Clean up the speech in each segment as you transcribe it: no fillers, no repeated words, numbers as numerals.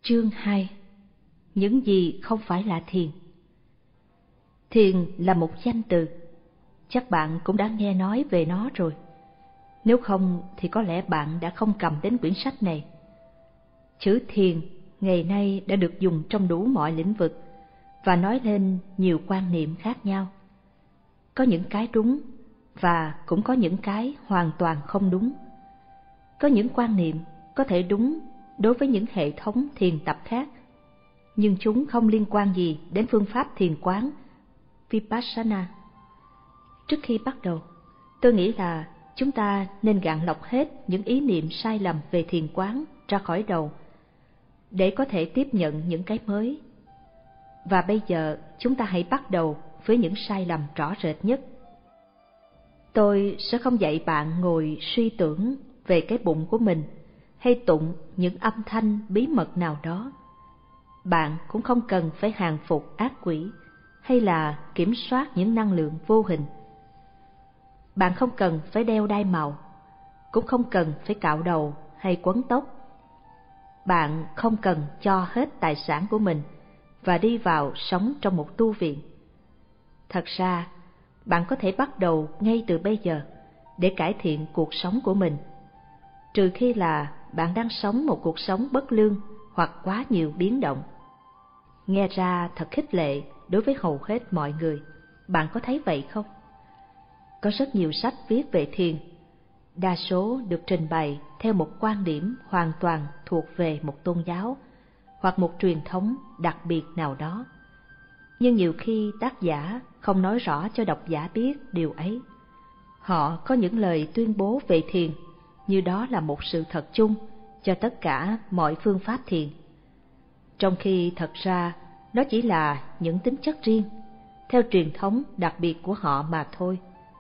Chương 2. Những gì không phải là thiền. Thiền là một danh từ, chắc bạn cũng đã nghe nói về nó rồi. Nếu không thì có lẽ bạn đã không cầm đến quyển sách này. Chữ thiền ngày nay đã được dùng trong đủ mọi lĩnh vực và nói lên nhiều quan niệm khác nhau. Có những cái đúng và cũng có những cái hoàn toàn không đúng. Có những quan niệm có thể đúng đối với những hệ thống thiền tập khác, nhưng chúng không liên quan gì đến phương pháp thiền quán Vipassana. Trước khi bắt đầu, tôi nghĩ là chúng ta nên gạn lọc hết những ý niệm sai lầm về thiền quán ra khỏi đầu, để có thể tiếp nhận những cái mới. Và bây giờ chúng ta hãy bắt đầu với những sai lầm rõ rệt nhất. Tôi sẽ không dạy bạn ngồi suy tưởng về cái bụng của mình hay tụng những âm thanh bí mật nào đó. Bạn cũng không cần phải hàng phục ác quỷ hay là kiểm soát những năng lượng vô hình. Bạn không cần phải đeo đai màu, cũng không cần phải cạo đầu hay quấn tóc. Bạn không cần cho hết tài sản của mình và đi vào sống trong một tu viện. Thật ra, bạn có thể bắt đầu ngay từ bây giờ để cải thiện cuộc sống của mình, trừ khi là bạn đang sống một cuộc sống bất lương hoặc quá nhiều biến động. Nghe ra thật khích lệ đối với hầu hết mọi người, bạn có thấy vậy không? Có rất nhiều sách viết về thiền, đa số được trình bày theo một quan điểm hoàn toàn thuộc về một tôn giáo hoặc một truyền thống đặc biệt nào đó. Nhưng nhiều khi tác giả không nói rõ cho độc giả biết điều ấy. Họ có những lời tuyên bố về thiền như đó là một sự thật chung cho tất cả mọi phương pháp thiền, trong khi thật ra nó chỉ là những tính chất riêng theo truyền thống đặc biệt của họ mà thôi.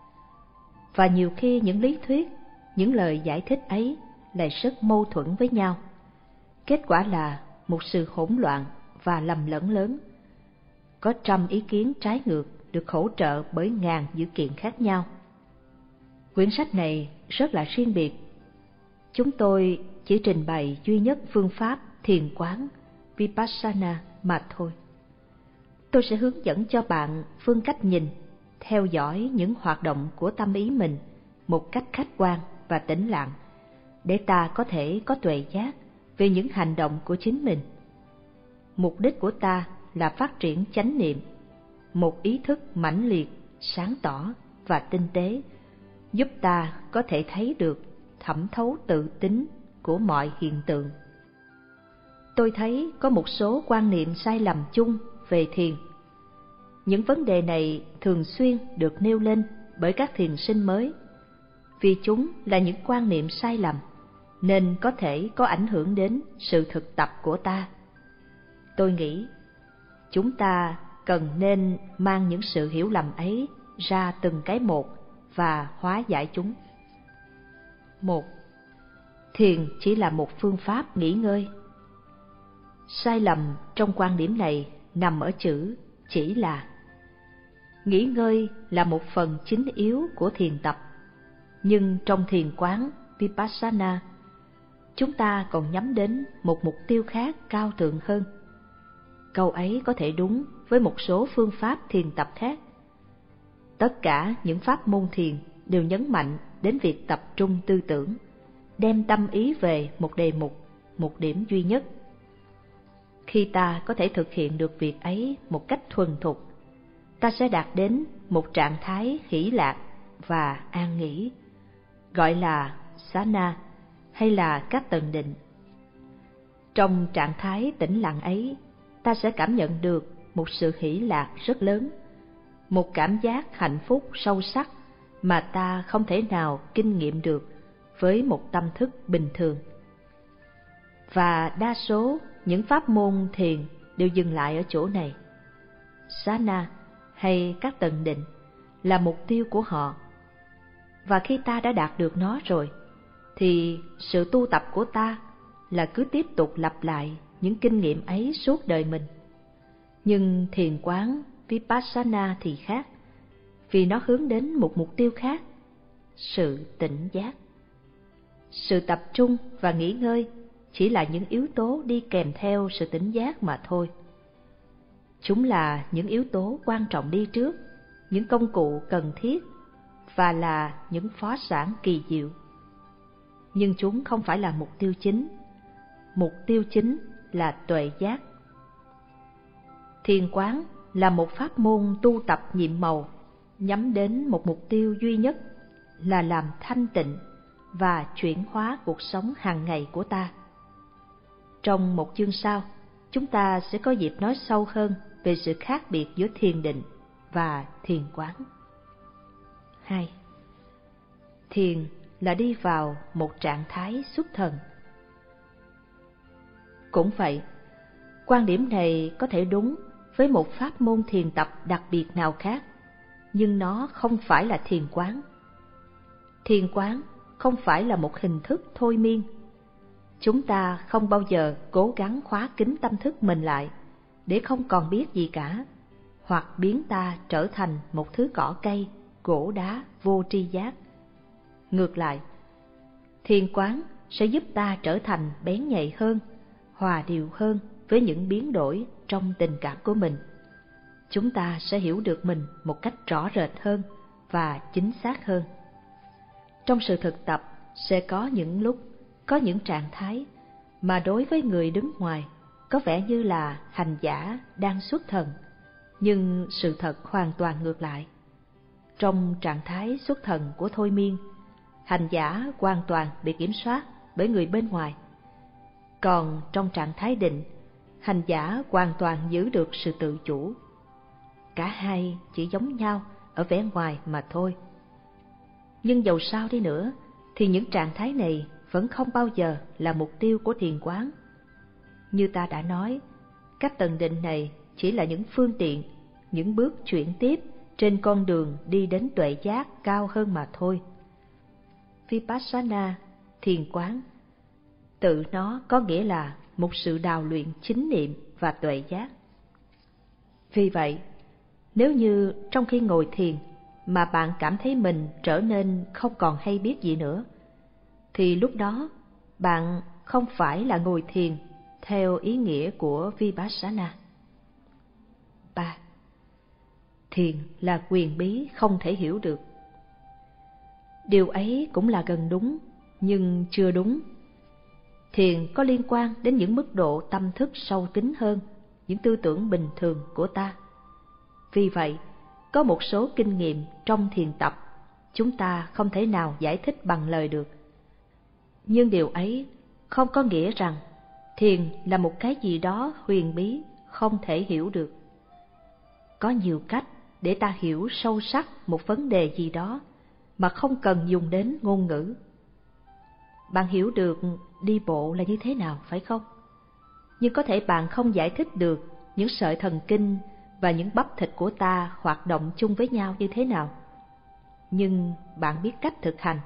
Và nhiều khi những lý thuyết, những lời giải thích ấy lại rất mâu thuẫn với nhau. Kết quả là một sự hỗn loạn và lầm lẫn lớn. Có trăm ý kiến trái ngược được hỗ trợ bởi ngàn dữ kiện khác nhau. Quyển sách này rất là riêng biệt. Chúng tôi chỉ trình bày duy nhất phương pháp thiền quán Vipassana mà thôi. Tôi sẽ hướng dẫn cho bạn phương cách nhìn, theo dõi những hoạt động của tâm ý mình một cách khách quan và tĩnh lặng, để ta có thể có tuệ giác về những hành động của chính mình. Mục đích của ta là phát triển chánh niệm, một ý thức mãnh liệt, sáng tỏ và tinh tế, giúp ta có thể thấy được thẩm thấu tự tính của mọi hiện tượng. Tôi thấy có một số quan niệm sai lầm chung về thiền. Những vấn đề này thường xuyên được nêu lên bởi các thiền sinh mới. Vì chúng là những quan niệm sai lầm, nên có thể có ảnh hưởng đến sự thực tập của ta. Tôi nghĩ chúng ta cần nên mang những sự hiểu lầm ấy ra từng cái một và hóa giải chúng. 1. Thiền chỉ là một phương pháp nghỉ ngơi. Sai lầm trong quan điểm này nằm ở chữ chỉ là. Nghỉ ngơi là một phần chính yếu của thiền tập, nhưng trong thiền quán Vipassana, chúng ta còn nhắm đến một mục tiêu khác cao thượng hơn. Câu ấy có thể đúng với một số phương pháp thiền tập khác. Tất cả những pháp môn thiền đều nhấn mạnh đến việc tập trung tư tưởng, đem tâm ý về một đề mục, một điểm duy nhất. Khi ta có thể thực hiện được việc ấy một cách thuần thục, ta sẽ đạt đến một trạng thái hỷ lạc và an nghỉ, gọi là Sana hay là các tầng định. Trong trạng thái tĩnh lặng ấy, ta sẽ cảm nhận được một sự hỷ lạc rất lớn, một cảm giác hạnh phúc sâu sắc mà ta không thể nào kinh nghiệm được với một tâm thức bình thường. Và đa số những pháp môn thiền đều dừng lại ở chỗ này. Sana hay các tầng định là mục tiêu của họ. Và khi ta đã đạt được nó rồi, thì sự tu tập của ta là cứ tiếp tục lặp lại những kinh nghiệm ấy suốt đời mình. Nhưng thiền quán Vipassana thì khác, vì nó hướng đến một mục tiêu khác, sự tỉnh giác. Sự tập trung và nghỉ ngơi chỉ là những yếu tố đi kèm theo sự tỉnh giác mà thôi. Chúng là những yếu tố quan trọng đi trước, những công cụ cần thiết và là những phó sản kỳ diệu. Nhưng chúng không phải là mục tiêu chính. Mục tiêu chính là tuệ giác. Thiền quán là một pháp môn tu tập nhiệm màu, nhắm đến một mục tiêu duy nhất là làm thanh tịnh và chuyển hóa cuộc sống hàng ngày của ta. Trong một chương sau, chúng ta sẽ có dịp nói sâu hơn về sự khác biệt giữa thiền định và thiền quán. 2. Thiền là đi vào một trạng thái xuất thần. Cũng vậy, quan điểm này có thể đúng với một pháp môn thiền tập đặc biệt nào khác, nhưng nó không phải là thiền quán. Thiền quán không phải là một hình thức thôi miên. Chúng ta không bao giờ cố gắng khóa kín tâm thức mình lại để không còn biết gì cả, hoặc biến ta trở thành một thứ cỏ cây, gỗ đá vô tri giác. Ngược lại, thiền quán sẽ giúp ta trở thành bén nhạy hơn, hòa điệu hơn với những biến đổi trong tình cảm của mình. Chúng ta sẽ hiểu được mình một cách rõ rệt hơn và chính xác hơn. Trong sự thực tập sẽ có những lúc, có những trạng thái mà đối với người đứng ngoài có vẻ như là hành giả đang xuất thần, nhưng sự thật hoàn toàn ngược lại. Trong trạng thái xuất thần của thôi miên, hành giả hoàn toàn bị kiểm soát bởi người bên ngoài. Còn trong trạng thái định, hành giả hoàn toàn giữ được sự tự chủ. Cả hai chỉ giống nhau ở vẻ ngoài mà thôi. Nhưng dầu sao đi nữa, thì những trạng thái này vẫn không bao giờ là mục tiêu của thiền quán. Như ta đã nói, các tầng định này chỉ là những phương tiện, những bước chuyển tiếp trên con đường đi đến tuệ giác cao hơn mà thôi. Vipassana, thiền quán, tự nó có nghĩa là một sự đào luyện chính niệm và tuệ giác. Vì vậy, nếu như trong khi ngồi thiền mà bạn cảm thấy mình trở nên không còn hay biết gì nữa, thì lúc đó bạn không phải là ngồi thiền theo ý nghĩa của Vipassana. 3. Thiền là quyền bí không thể hiểu được. Điều ấy cũng là gần đúng, nhưng chưa đúng. Thiền có liên quan đến những mức độ tâm thức sâu kín hơn những tư tưởng bình thường của ta. Vì vậy, có một số kinh nghiệm trong thiền tập chúng ta không thể nào giải thích bằng lời được. Nhưng điều ấy không có nghĩa rằng thiền là một cái gì đó huyền bí, không thể hiểu được. Có nhiều cách để ta hiểu sâu sắc một vấn đề gì đó mà không cần dùng đến ngôn ngữ. Bạn hiểu được đi bộ là như thế nào, phải không? Nhưng có thể bạn không giải thích được những sợi thần kinh và những bắp thịt của ta hoạt động chung với nhau như thế nào. Nhưng bạn biết cách thực hành.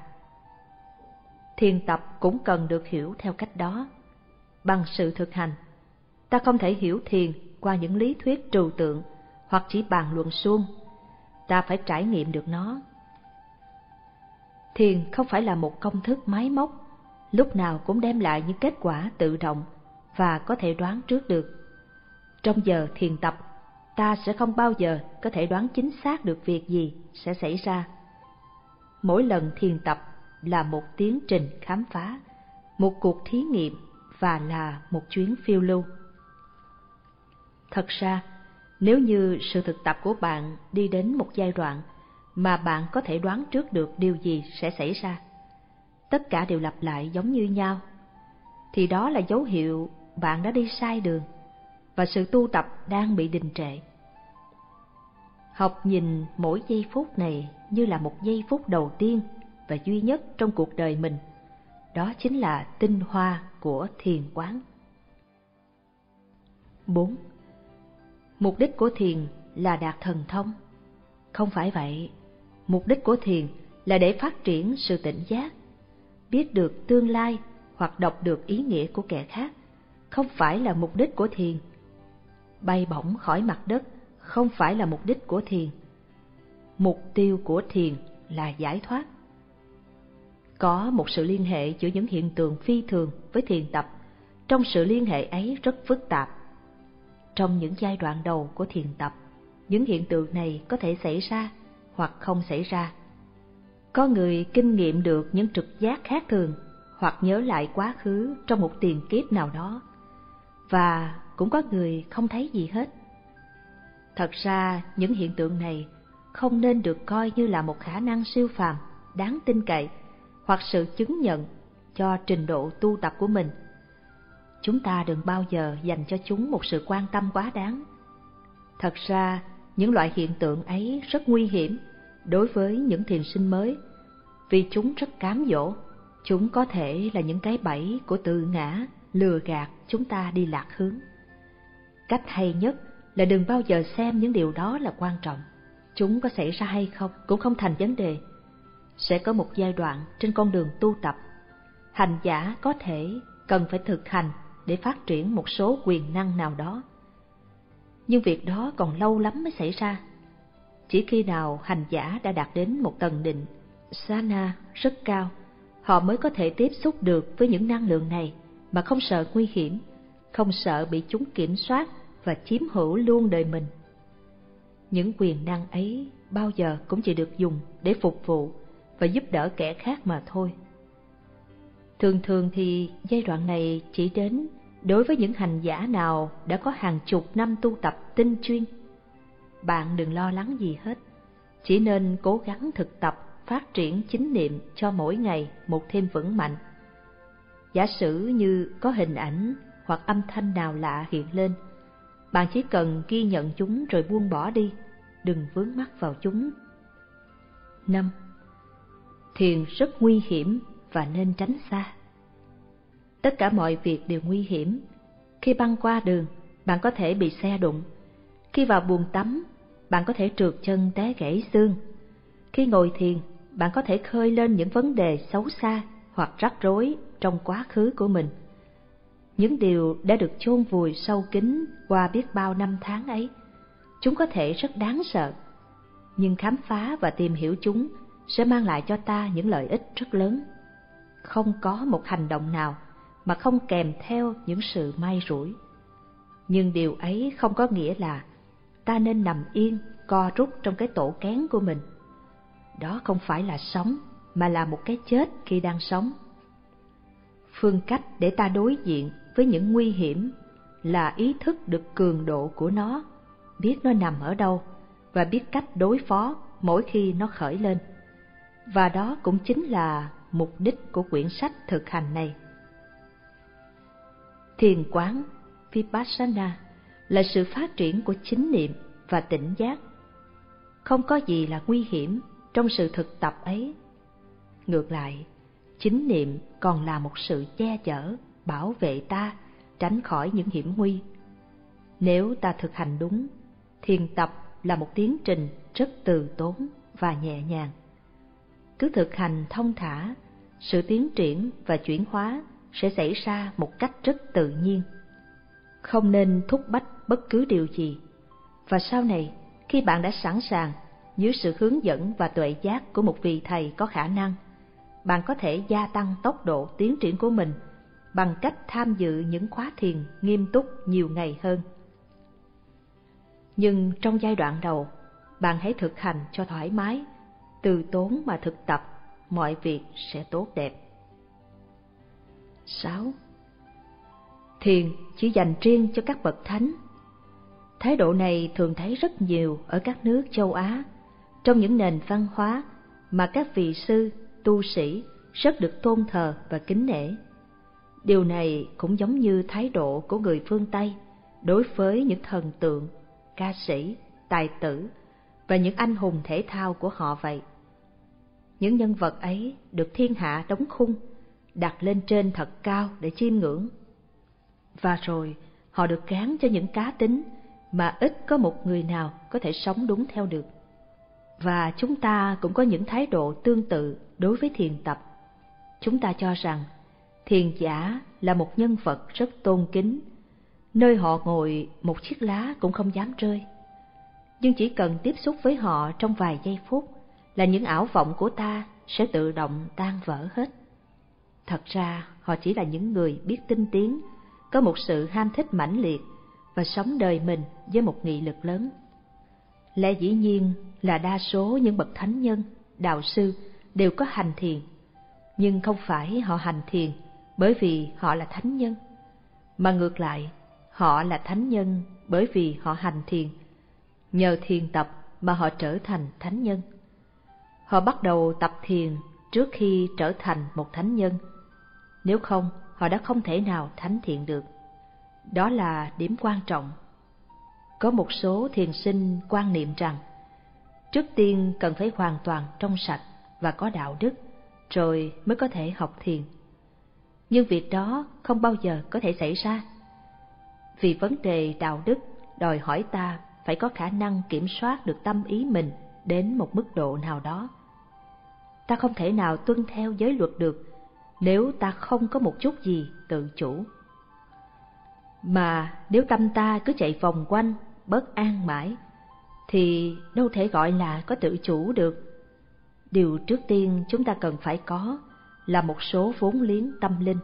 Thiền tập cũng cần được hiểu theo cách đó. Bằng sự thực hành, ta không thể hiểu thiền qua những lý thuyết trừu tượng hoặc chỉ bàn luận suông. Ta phải trải nghiệm được nó. Thiền không phải là một công thức máy móc, lúc nào cũng đem lại những kết quả tự động và có thể đoán trước được. Trong giờ thiền tập, ta sẽ không bao giờ có thể đoán chính xác được việc gì sẽ xảy ra. Mỗi lần thiền tập là một tiến trình khám phá, một cuộc thí nghiệm và là một chuyến phiêu lưu. Thật ra, nếu như sự thực tập của bạn đi đến một giai đoạn mà bạn có thể đoán trước được điều gì sẽ xảy ra, tất cả đều lặp lại giống như nhau, thì đó là dấu hiệu bạn đã đi sai đường và sự tu tập đang bị đình trệ. Học nhìn mỗi giây phút này như là một giây phút đầu tiên và duy nhất trong cuộc đời mình. Đó chính là tinh hoa của thiền quán. 4. Mục đích của thiền là đạt thần thông. Không phải vậy. Mục đích của thiền là để phát triển sự tỉnh giác, biết được tương lai hoặc đọc được ý nghĩa của kẻ khác. Không phải là mục đích của thiền. Bay bổng khỏi mặt đất không phải là mục đích của thiền. Mục tiêu của thiền là giải thoát. Có một sự liên hệ giữa những hiện tượng phi thường với thiền tập trong sự liên hệ ấy rất phức tạp. Trong những giai đoạn đầu của thiền tập, những hiện tượng này có thể xảy ra hoặc không xảy ra. Có người kinh nghiệm được những trực giác khác thường hoặc nhớ lại quá khứ trong một tiền kiếp nào đó, và cũng có người không thấy gì hết. Thật ra những hiện tượng này không nên được coi như là một khả năng siêu phàm đáng tin cậy hoặc sự chứng nhận cho trình độ tu tập của mình. Chúng ta đừng bao giờ dành cho chúng một sự quan tâm quá đáng. Thật ra những loại hiện tượng ấy rất nguy hiểm đối với những thiền sinh mới, vì chúng rất cám dỗ. Chúng có thể là những cái bẫy của tự ngã lừa gạt chúng ta đi lạc hướng. Cách hay nhất là đừng bao giờ xem những điều đó là quan trọng. Chúng có xảy ra hay không cũng không thành vấn đề. Sẽ có một giai đoạn trên con đường tu tập, hành giả có thể cần phải thực hành để phát triển một số quyền năng nào đó. Nhưng việc đó còn lâu lắm mới xảy ra. Chỉ khi nào hành giả đã đạt đến một tầng định Sana rất cao, họ mới có thể tiếp xúc được với những năng lượng này mà không sợ nguy hiểm, không sợ bị chúng kiểm soát và chiếm hữu luôn đời mình. Những quyền năng ấy bao giờ cũng chỉ được dùng để phục vụ và giúp đỡ kẻ khác mà thôi. Thường thường thì giai đoạn này chỉ đến đối với những hành giả nào đã có hàng chục năm tu tập tinh chuyên. Bạn đừng lo lắng gì hết, chỉ nên cố gắng thực tập phát triển chánh niệm cho mỗi ngày một thêm vững mạnh. Giả sử như có hình ảnh hoặc âm thanh nào lạ hiện lên, bạn chỉ cần ghi nhận chúng rồi buông bỏ đi, đừng vướng mắc vào chúng. 5. Thiền rất nguy hiểm và nên tránh xa. Tất cả mọi việc đều nguy hiểm. Khi băng qua đường, bạn có thể bị xe đụng. Khi vào buồng tắm, bạn có thể trượt chân té gãy xương. Khi ngồi thiền, bạn có thể khơi lên những vấn đề xấu xa hoặc rắc rối trong quá khứ của mình. Những điều đã được chôn vùi sâu kín qua biết bao năm tháng ấy, chúng có thể rất đáng sợ, nhưng khám phá và tìm hiểu chúng sẽ mang lại cho ta những lợi ích rất lớn. Không có một hành động nào mà không kèm theo những sự may rủi. Nhưng điều ấy không có nghĩa là ta nên nằm yên, co rút trong cái tổ kén của mình. Đó không phải là sống, mà là một cái chết khi đang sống. Phương cách để ta đối diện với những nguy hiểm là ý thức được cường độ của nó, biết nó nằm ở đâu và biết cách đối phó mỗi khi nó khởi lên. Và đó cũng chính là mục đích của quyển sách thực hành này. Thiền quán Vipassana là sự phát triển của chánh niệm và tỉnh giác. Không có gì là nguy hiểm trong sự thực tập ấy. Ngược lại, chánh niệm còn là một sự che chở, bảo vệ ta tránh khỏi những hiểm nguy. Nếu ta thực hành đúng, thiền tập là một tiến trình rất từ tốn và nhẹ nhàng. Cứ thực hành thông thả, sự tiến triển và chuyển hóa sẽ xảy ra một cách rất tự nhiên. Không nên thúc bách bất cứ điều gì. Và sau này, khi bạn đã sẵn sàng, dưới sự hướng dẫn và tuệ giác của một vị thầy có khả năng, bạn có thể gia tăng tốc độ tiến triển của mình bằng cách tham dự những khóa thiền nghiêm túc nhiều ngày hơn. Nhưng trong giai đoạn đầu, bạn hãy thực hành cho thoải mái, từ tốn mà thực tập, mọi việc sẽ tốt đẹp. 6. Thiền chỉ dành riêng cho các bậc thánh. Thái độ này thường thấy rất nhiều ở các nước châu Á, trong những nền văn hóa mà các vị sư, tu sĩ rất được tôn thờ và kính nể. Điều này cũng giống như thái độ của người phương Tây đối với những thần tượng, ca sĩ, tài tử và những anh hùng thể thao của họ vậy. Những nhân vật ấy được thiên hạ đóng khung, đặt lên trên thật cao để chiêm ngưỡng. Và rồi họ được gán cho những cá tính mà ít có một người nào có thể sống đúng theo được. Và chúng ta cũng có những thái độ tương tự đối với thiền tập. Chúng ta cho rằng thiền giả là một nhân vật rất tôn kính, nơi họ ngồi một chiếc lá cũng không dám rơi. Nhưng chỉ cần tiếp xúc với họ trong vài giây phút là những ảo vọng của ta sẽ tự động tan vỡ hết. Thật ra họ chỉ là những người biết tinh tiến, có một sự ham thích mãnh liệt và sống đời mình với một nghị lực lớn. Lẽ dĩ nhiên là đa số những bậc thánh nhân, đạo sư đều có hành thiền, nhưng không phải họ hành thiền bởi vì họ là thánh nhân, mà ngược lại, họ là thánh nhân bởi vì họ hành thiền. Nhờ thiền tập mà họ trở thành thánh nhân. Họ bắt đầu tập thiền trước khi trở thành một thánh nhân. Nếu không, họ đã không thể nào thánh thiện được. Đó là điểm quan trọng. Có một số thiền sinh quan niệm rằng trước tiên cần phải hoàn toàn trong sạch và có đạo đức, rồi mới có thể học thiền. Nhưng việc đó không bao giờ có thể xảy ra. Vì vấn đề đạo đức đòi hỏi ta phải có khả năng kiểm soát được tâm ý mình đến một mức độ nào đó. Ta không thể nào tuân theo giới luật được nếu ta không có một chút gì tự chủ. Mà nếu tâm ta cứ chạy vòng quanh, bất an mãi, thì đâu thể gọi là có tự chủ được. Điều trước tiên chúng ta cần phải có là một số vốn liếng tâm linh.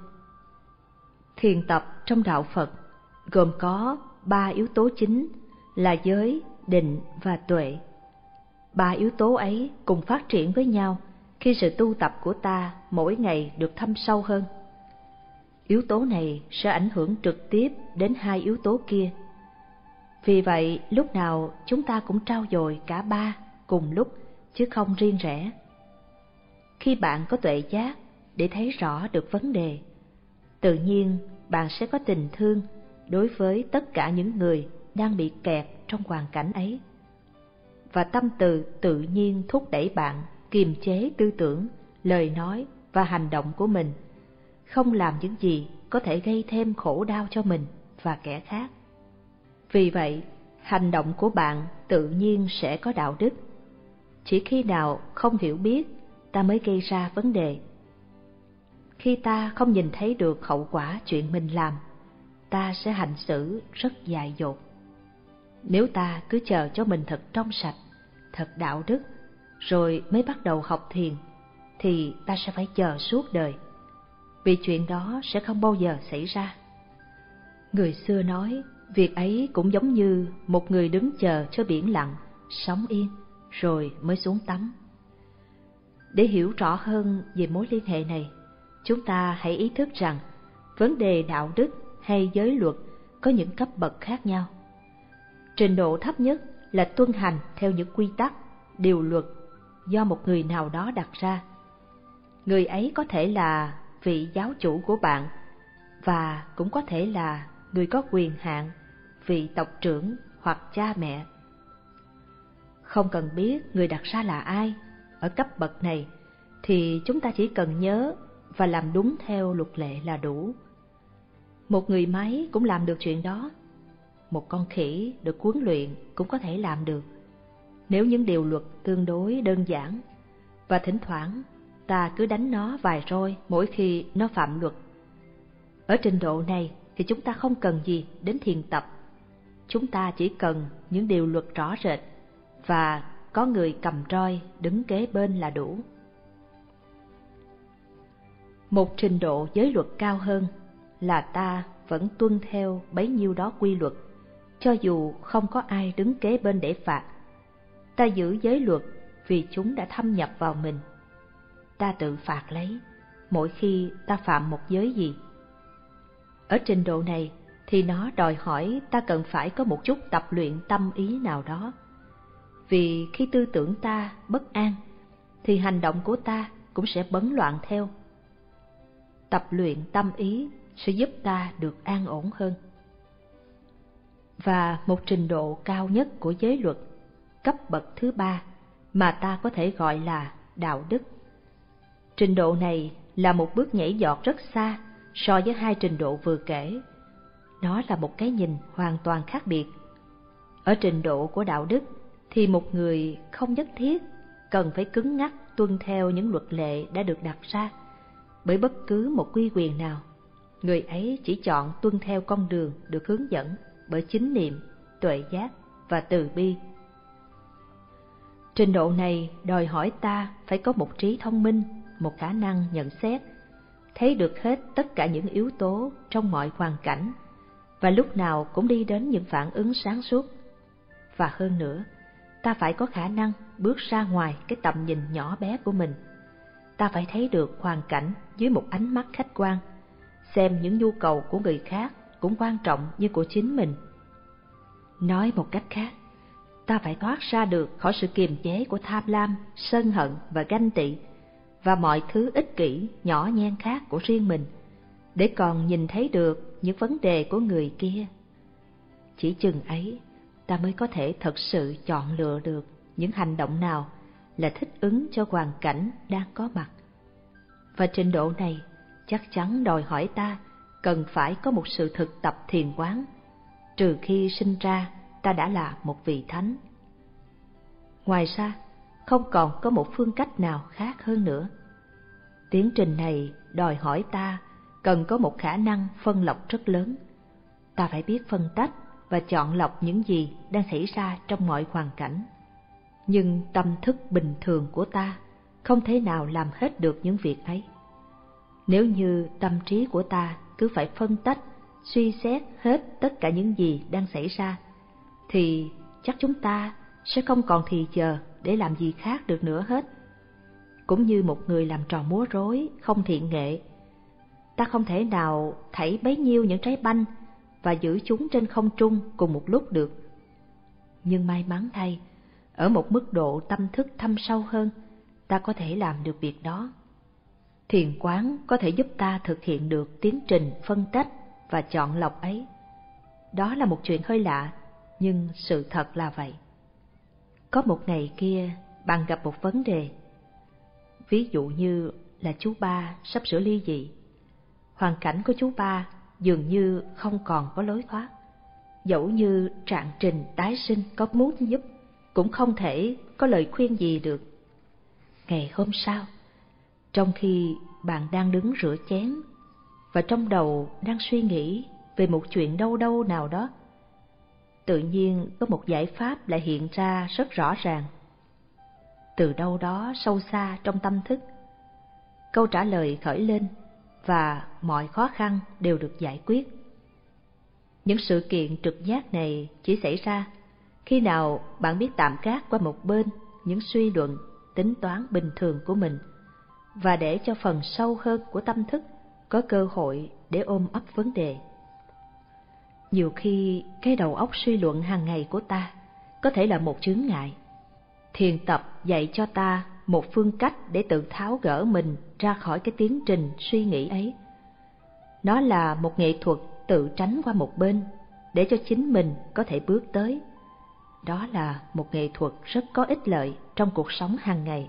Thiền tập trong đạo Phật gồm có 3 yếu tố chính là giới, định và tuệ. 3 yếu tố ấy cùng phát triển với nhau khi sự tu tập của ta mỗi ngày được thâm sâu hơn. Yếu tố này sẽ ảnh hưởng trực tiếp đến 2 yếu tố kia. Vì vậy, lúc nào chúng ta cũng trau dồi cả 3 cùng lúc, chứ không riêng rẽ. Khi bạn có tuệ giác để thấy rõ được vấn đề, tự nhiên bạn sẽ có tình thương đối với tất cả những người đang bị kẹt trong hoàn cảnh ấy. Và tâm từ tự nhiên thúc đẩy bạn kiềm chế tư tưởng, lời nói và hành động của mình, không làm những gì có thể gây thêm khổ đau cho mình và kẻ khác. Vì vậy, hành động của bạn tự nhiên sẽ có đạo đức. Chỉ khi nào không hiểu biết, ta mới gây ra vấn đề. Khi ta không nhìn thấy được hậu quả chuyện mình làm, ta sẽ hành xử rất dại dột. Nếu ta cứ chờ cho mình thật trong sạch, thật đạo đức, rồi mới bắt đầu học thiền, thì ta sẽ phải chờ suốt đời, vì chuyện đó sẽ không bao giờ xảy ra. Người xưa nói, việc ấy cũng giống như một người đứng chờ cho biển lặng, sóng yên, rồi mới xuống tắm. Để hiểu rõ hơn về mối liên hệ này, chúng ta hãy ý thức rằng vấn đề đạo đức hay giới luật có những cấp bậc khác nhau. Trình độ thấp nhất là tuân hành theo những quy tắc, điều luật do một người nào đó đặt ra. Người ấy có thể là vị giáo chủ của bạn, và cũng có thể là người có quyền hạn, vị tộc trưởng hoặc cha mẹ. Không cần biết người đặt ra là ai, ở cấp bậc này thì chúng ta chỉ cần nhớ và làm đúng theo luật lệ là đủ. Một người máy cũng làm được chuyện đó. Một con khỉ được huấn luyện cũng có thể làm được, nếu những điều luật tương đối đơn giản, và thỉnh thoảng ta cứ đánh nó vài roi mỗi khi nó phạm luật. Ở trình độ này thì chúng ta không cần gì đến thiền tập. Chúng ta chỉ cần những điều luật rõ rệt và có người cầm roi đứng kế bên là đủ. Một trình độ giới luật cao hơn là ta vẫn tuân theo bấy nhiêu đó quy luật, cho dù không có ai đứng kế bên để phạt. Ta giữ giới luật vì chúng đã thâm nhập vào mình. Ta tự phạt lấy mỗi khi ta phạm một giới gì. Ở trình độ này thì nó đòi hỏi ta cần phải có một chút tập luyện tâm ý nào đó. Vì khi tư tưởng ta bất an, thì hành động của ta cũng sẽ bấn loạn theo. Tập luyện tâm ý sẽ giúp ta được an ổn hơn. Và một trình độ cao nhất của giới luật, cấp bậc thứ 3, mà ta có thể gọi là đạo đức. Trình độ này là một bước nhảy vọt rất xa so với 2 trình độ vừa kể. Nó là một cái nhìn hoàn toàn khác biệt. Ở trình độ của đạo đức thì một người không nhất thiết cần phải cứng nhắc tuân theo những luật lệ đã được đặt ra bởi bất cứ một quy quyền nào. Người ấy chỉ chọn tuân theo con đường được hướng dẫn bởi chánh niệm, tuệ giác và từ bi. Trình độ này đòi hỏi ta phải có một trí thông minh, một khả năng nhận xét, thấy được hết tất cả những yếu tố trong mọi hoàn cảnh, và lúc nào cũng đi đến những phản ứng sáng suốt. Và hơn nữa, ta phải có khả năng bước ra ngoài cái tầm nhìn nhỏ bé của mình. Ta phải thấy được hoàn cảnh dưới một ánh mắt khách quan, xem những nhu cầu của người khác cũng quan trọng như của chính mình. Nói một cách khác, ta phải thoát ra được khỏi sự kiềm chế của tham lam, sân hận và ganh tị, và mọi thứ ích kỷ, nhỏ nhen khác của riêng mình, để còn nhìn thấy được những vấn đề của người kia. Chỉ chừng ấy, ta mới có thể thật sự chọn lựa được những hành động nào là thích ứng cho hoàn cảnh đang có mặt. Và trình độ này chắc chắn đòi hỏi ta cần phải có một sự thực tập thiền quán, trừ khi sinh ra ta đã là một vị thánh. Ngoài ra, không còn có một phương cách nào khác hơn nữa. Tiến trình này đòi hỏi ta cần có một khả năng phân lọc rất lớn. Ta phải biết phân tách và chọn lọc những gì đang xảy ra trong mọi hoàn cảnh. Nhưng tâm thức bình thường của ta không thể nào làm hết được những việc ấy. Nếu như tâm trí của ta cứ phải phân tách, suy xét hết tất cả những gì đang xảy ra, thì chắc chúng ta sẽ không còn thì giờ để làm gì khác được nữa hết. Cũng như một người làm trò múa rối không thiện nghệ, ta không thể nào thảy bấy nhiêu những trái banh và giữ chúng trên không trung cùng một lúc được. Nhưng may mắn thay, ở một mức độ tâm thức thâm sâu hơn, ta có thể làm được việc đó. Thiền quán có thể giúp ta thực hiện được tiến trình phân tách và chọn lọc ấy. Đó là một chuyện hơi lạ, nhưng sự thật là vậy. Có một ngày kia, bạn gặp một vấn đề. Ví dụ như là chú ba sắp sửa ly dị. Hoàn cảnh của chú ba dường như không còn có lối thoát. Dẫu như trạng trình tái sinh có muốn giúp, cũng không thể có lời khuyên gì được. Ngày hôm sau, trong khi bạn đang đứng rửa chén và trong đầu đang suy nghĩ về một chuyện đâu đâu nào đó, tự nhiên có một giải pháp lại hiện ra rất rõ ràng. Từ đâu đó sâu xa trong tâm thức, câu trả lời khởi lên và mọi khó khăn đều được giải quyết. Những sự kiện trực giác này chỉ xảy ra khi nào bạn biết tạm gác qua một bên những suy luận, tính toán bình thường của mình, và để cho phần sâu hơn của tâm thức có cơ hội để ôm ấp vấn đề. Nhiều khi cái đầu óc suy luận hàng ngày của ta có thể là một chướng ngại. Thiền tập dạy cho ta một phương cách để tự tháo gỡ mình ra khỏi cái tiến trình suy nghĩ ấy. Nó là một nghệ thuật tự tránh qua một bên để cho chính mình có thể bước tới. Đó là một nghệ thuật rất có ích lợi trong cuộc sống hàng ngày.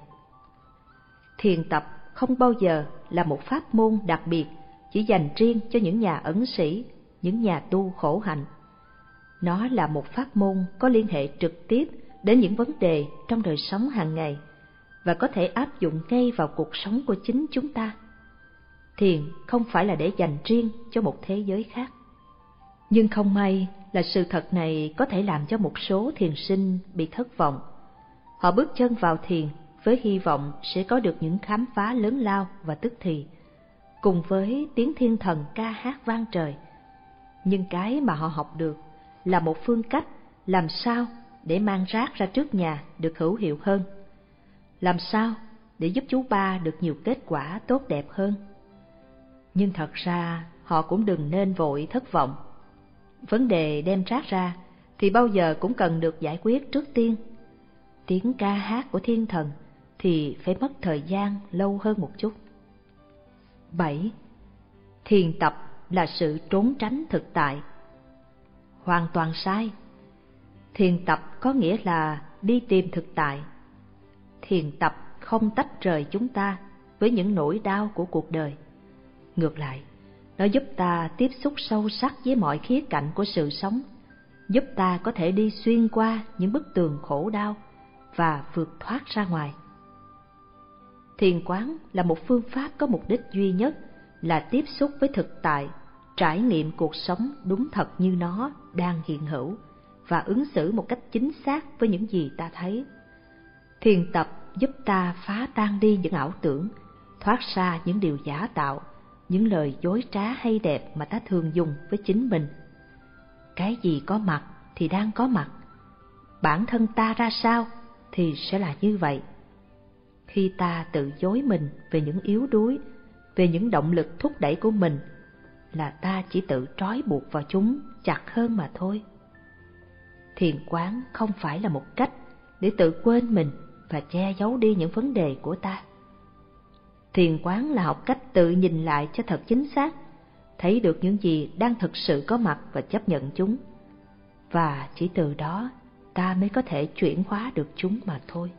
Thiền tập không bao giờ là một pháp môn đặc biệt chỉ dành riêng cho những nhà ẩn sĩ, những nhà tu khổ hạnh. Nó là một pháp môn có liên hệ trực tiếp đến những vấn đề trong đời sống hàng ngày và có thể áp dụng ngay vào cuộc sống của chính chúng ta. Thiền không phải là để dành riêng cho một thế giới khác. Nhưng không may là sự thật này có thể làm cho một số thiền sinh bị thất vọng. Họ bước chân vào thiền với hy vọng sẽ có được những khám phá lớn lao và tức thì, cùng với tiếng thiên thần ca hát vang trời. Nhưng cái mà họ học được là một phương cách làm sao để mang rác ra trước nhà được hữu hiệu hơn, làm sao để giúp chú ba được nhiều kết quả tốt đẹp hơn. Nhưng thật ra họ cũng đừng nên vội thất vọng. Vấn đề đem rác ra thì bao giờ cũng cần được giải quyết trước tiên. Tiếng ca hát của thiên thần thì phải mất thời gian lâu hơn một chút. 7. Thiền tập là sự trốn tránh thực tại. Hoàn toàn sai. Thiền tập có nghĩa là đi tìm thực tại. Thiền tập không tách rời chúng ta với những nỗi đau của cuộc đời. Ngược lại, nó giúp ta tiếp xúc sâu sắc với mọi khía cạnh của sự sống, giúp ta có thể đi xuyên qua những bức tường khổ đau và vượt thoát ra ngoài. Thiền quán là một phương pháp có mục đích duy nhất là tiếp xúc với thực tại, trải nghiệm cuộc sống đúng thật như nó đang hiện hữu và ứng xử một cách chính xác với những gì ta thấy. Thiền tập giúp ta phá tan đi những ảo tưởng, thoát ra những điều giả tạo những lời dối trá hay đẹp mà ta thường dùng với chính mình. Cái gì có mặt thì đang có mặt, bản thân ta ra sao thì sẽ là như vậy. Khi ta tự dối mình về những yếu đuối, về những động lực thúc đẩy của mình, là ta chỉ tự trói buộc vào chúng chặt hơn mà thôi. Thiền quán không phải là một cách để tự quên mình và che giấu đi những vấn đề của ta. Thiền quán là học cách tự nhìn lại cho thật chính xác, thấy được những gì đang thực sự có mặt và chấp nhận chúng. Và chỉ từ đó ta mới có thể chuyển hóa được chúng mà thôi.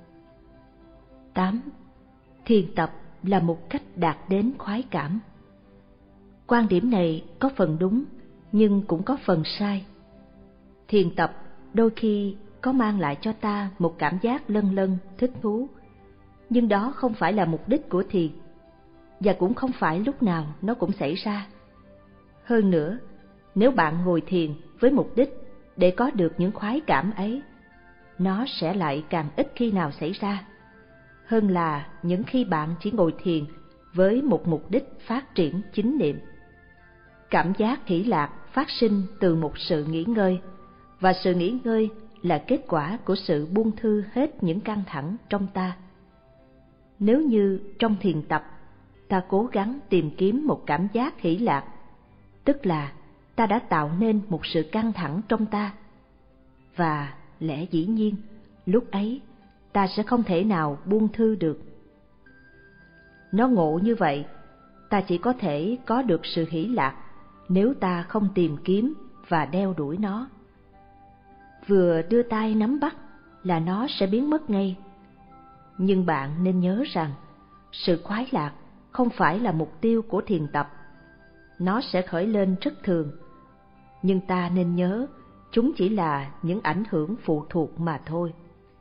8. Thiền tập là một cách đạt đến khoái cảm. Quan điểm này có phần đúng, nhưng cũng có phần sai. Thiền tập đôi khi có mang lại cho ta một cảm giác lân lân, thích thú, nhưng đó không phải là mục đích của thiền, và cũng không phải lúc nào nó cũng xảy ra. Hơn nữa, nếu bạn ngồi thiền với mục đích để có được những khoái cảm ấy, nó sẽ lại càng ít khi nào xảy ra, hơn là những khi bạn chỉ ngồi thiền với một mục đích phát triển chính niệm. Cảm giác hỷ lạc phát sinh từ một sự nghỉ ngơi, và sự nghỉ ngơi là kết quả của sự buông thư hết những căng thẳng trong ta. Nếu như trong thiền tập, ta cố gắng tìm kiếm một cảm giác hỷ lạc, tức là ta đã tạo nên một sự căng thẳng trong ta. Và lẽ dĩ nhiên, lúc ấy ta sẽ không thể nào buông thư được. Nó ngộ như vậy, ta chỉ có thể có được sự hỷ lạc nếu ta không tìm kiếm và đeo đuổi nó. Vừa đưa tay nắm bắt là nó sẽ biến mất ngay. Nhưng bạn nên nhớ rằng, sự khoái lạc không phải là mục tiêu của thiền tập. Nó sẽ khởi lên rất thường, nhưng ta nên nhớ chúng chỉ là những ảnh hưởng phụ thuộc mà thôi.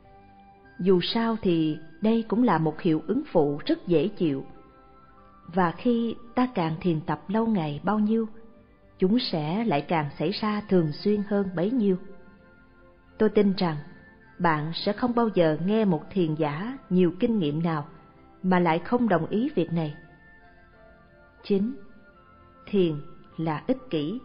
Dù sao thì đây cũng là một hiệu ứng phụ rất dễ chịu, và khi ta càng thiền tập lâu ngày bao nhiêu, chúng sẽ lại càng xảy ra thường xuyên hơn bấy nhiêu. Tôi tin rằng bạn sẽ không bao giờ nghe một thiền giả nhiều kinh nghiệm nào mà lại không đồng ý việc này. 9. Thiền là ích kỷ.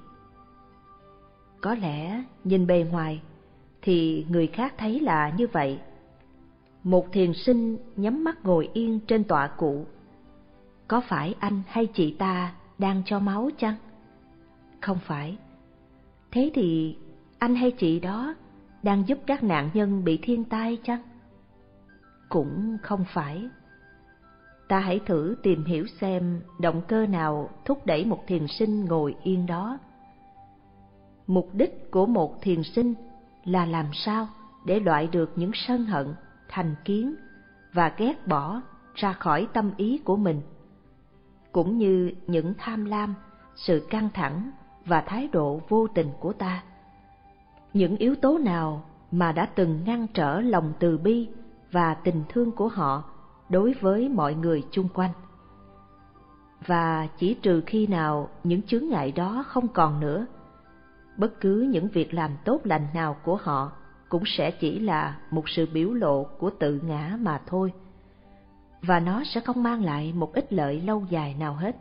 Có lẽ nhìn bề ngoài thì người khác thấy là như vậy. Một thiền sinh nhắm mắt ngồi yên trên tọa cụ. Có phải anh hay chị ta đang cho máu chăng? Không phải. Thế thì anh hay chị đó đang giúp các nạn nhân bị thiên tai chăng? Cũng không phải. Ta hãy thử tìm hiểu xem động cơ nào thúc đẩy một thiền sinh ngồi yên đó. Mục đích của một thiền sinh là làm sao để loại được những sân hận, thành kiến và ghét bỏ ra khỏi tâm ý của mình, cũng như những tham lam, sự căng thẳng và thái độ vô tình của ta. Những yếu tố nào mà đã từng ngăn trở lòng từ bi và tình thương của họ đối với mọi người chung quanh. Và chỉ trừ khi nào những chướng ngại đó không còn nữa, bất cứ những việc làm tốt lành nào của họ cũng sẽ chỉ là một sự biểu lộ của tự ngã mà thôi, và nó sẽ không mang lại một ích lợi lâu dài nào hết.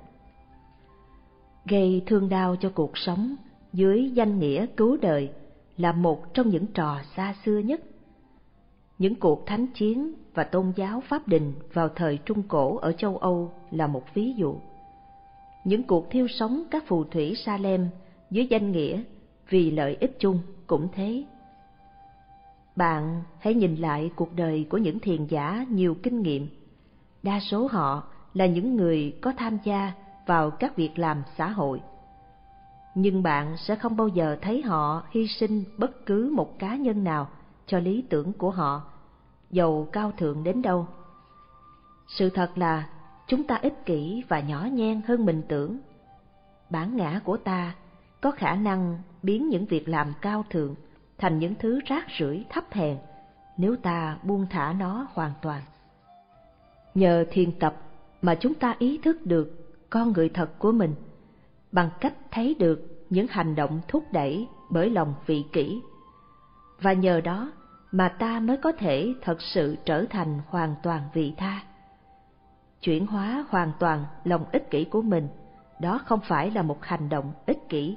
Gây thương đau cho cuộc sống dưới danh nghĩa cứu đời là một trong những trò xa xưa nhất. Những cuộc thánh chiến và tôn giáo pháp đình vào thời Trung Cổ ở châu Âu là một ví dụ. Những cuộc thiêu sống các phù thủy Salem dưới danh nghĩa vì lợi ích chung cũng thế. Bạn hãy nhìn lại cuộc đời của những thiền giả nhiều kinh nghiệm. Đa số họ là những người có tham gia vào các việc làm xã hội. Nhưng bạn sẽ không bao giờ thấy họ hy sinh bất cứ một cá nhân nào cho lý tưởng của họ, dầu cao thượng đến đâu. Sự thật là chúng ta ích kỷ và nhỏ nhen hơn mình tưởng. Bản ngã của ta có khả năng biến những việc làm cao thượng thành những thứ rác rưởi thấp hèn nếu ta buông thả nó hoàn toàn. Nhờ thiền tập mà chúng ta ý thức được con người thật của mình, bằng cách thấy được những hành động thúc đẩy bởi lòng vị kỷ. Và nhờ đó mà ta mới có thể thật sự trở thành hoàn toàn vị tha. Chuyển hóa hoàn toàn lòng ích kỷ của mình đó không phải là một hành động ích kỷ.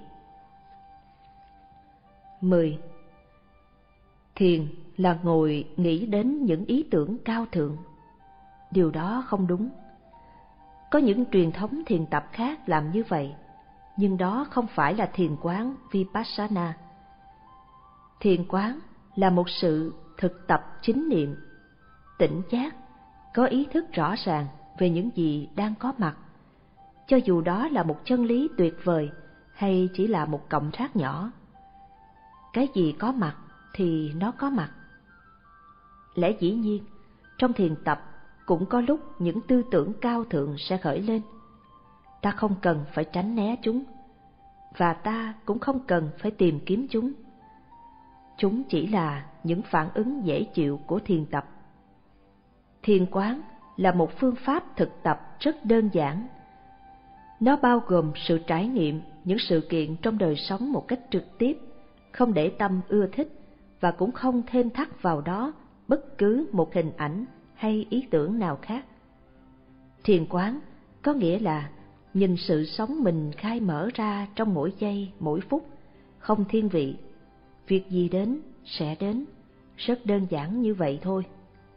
10. Thiền là ngồi nghĩ đến những ý tưởng cao thượng. Điều đó không đúng. Có những truyền thống thiền tập khác làm như vậy, nhưng đó không phải là thiền quán Vipassana. Thiền quán là một sự thực tập chính niệm, tỉnh giác, có ý thức rõ ràng về những gì đang có mặt, cho dù đó là một chân lý tuyệt vời hay chỉ là một cọng rác nhỏ. Cái gì có mặt thì nó có mặt. Lẽ dĩ nhiên, trong thiền tập cũng có lúc những tư tưởng cao thượng sẽ khởi lên. Ta không cần phải tránh né chúng, và ta cũng không cần phải tìm kiếm chúng. Chúng chỉ là những phản ứng dễ chịu của thiền tập. Thiền quán là một phương pháp thực tập rất đơn giản. Nó bao gồm sự trải nghiệm những sự kiện trong đời sống một cách trực tiếp, không để tâm ưa thích và cũng không thêm thắt vào đó bất cứ một hình ảnh hay ý tưởng nào khác. Thiền quán có nghĩa là nhìn sự sống mình khai mở ra trong mỗi giây, mỗi phút, không thiên vị. Việc gì đến sẽ đến, rất đơn giản như vậy thôi.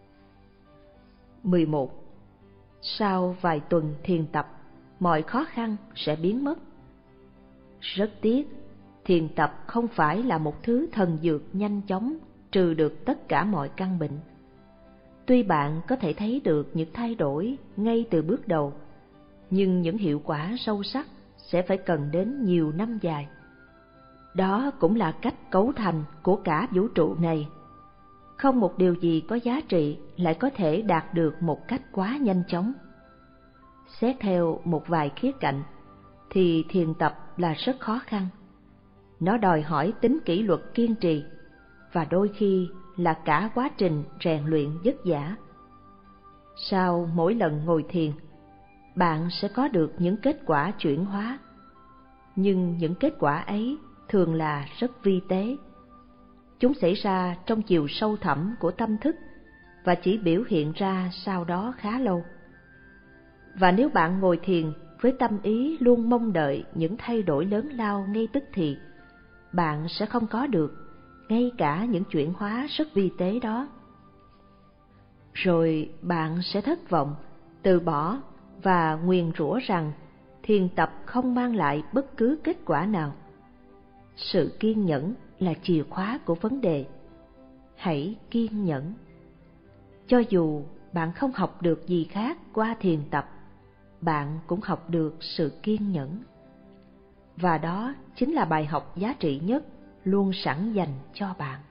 11. Sau vài tuần thiền tập, mọi khó khăn sẽ biến mất. Rất tiếc, thiền tập không phải là một thứ thần dược nhanh chóng trừ được tất cả mọi căn bệnh. Tuy bạn có thể thấy được những thay đổi ngay từ bước đầu, nhưng những hiệu quả sâu sắc sẽ phải cần đến nhiều năm dài. Đó cũng là cách cấu thành của cả vũ trụ này. Không một điều gì có giá trị lại có thể đạt được một cách quá nhanh chóng. Xét theo một vài khía cạnh, thì thiền tập là rất khó khăn. Nó đòi hỏi tính kỷ luật kiên trì, và đôi khi là cả quá trình rèn luyện vất vả. Sau mỗi lần ngồi thiền, bạn sẽ có được những kết quả chuyển hóa. Nhưng những kết quả ấy thường là rất vi tế. Chúng xảy ra trong chiều sâu thẳm của tâm thức và chỉ biểu hiện ra sau đó khá lâu. Và nếu bạn ngồi thiền với tâm ý luôn mong đợi những thay đổi lớn lao ngay tức thì, bạn sẽ không có được ngay cả những chuyển hóa rất vi tế đó. Rồi bạn sẽ thất vọng, từ bỏ và nguyền rủa rằng thiền tập không mang lại bất cứ kết quả nào. Sự kiên nhẫn là chìa khóa của vấn đề. Hãy kiên nhẫn. Cho dù bạn không học được gì khác qua thiền tập, bạn cũng học được sự kiên nhẫn. Và đó chính là bài học giá trị nhất luôn sẵn dành cho bạn.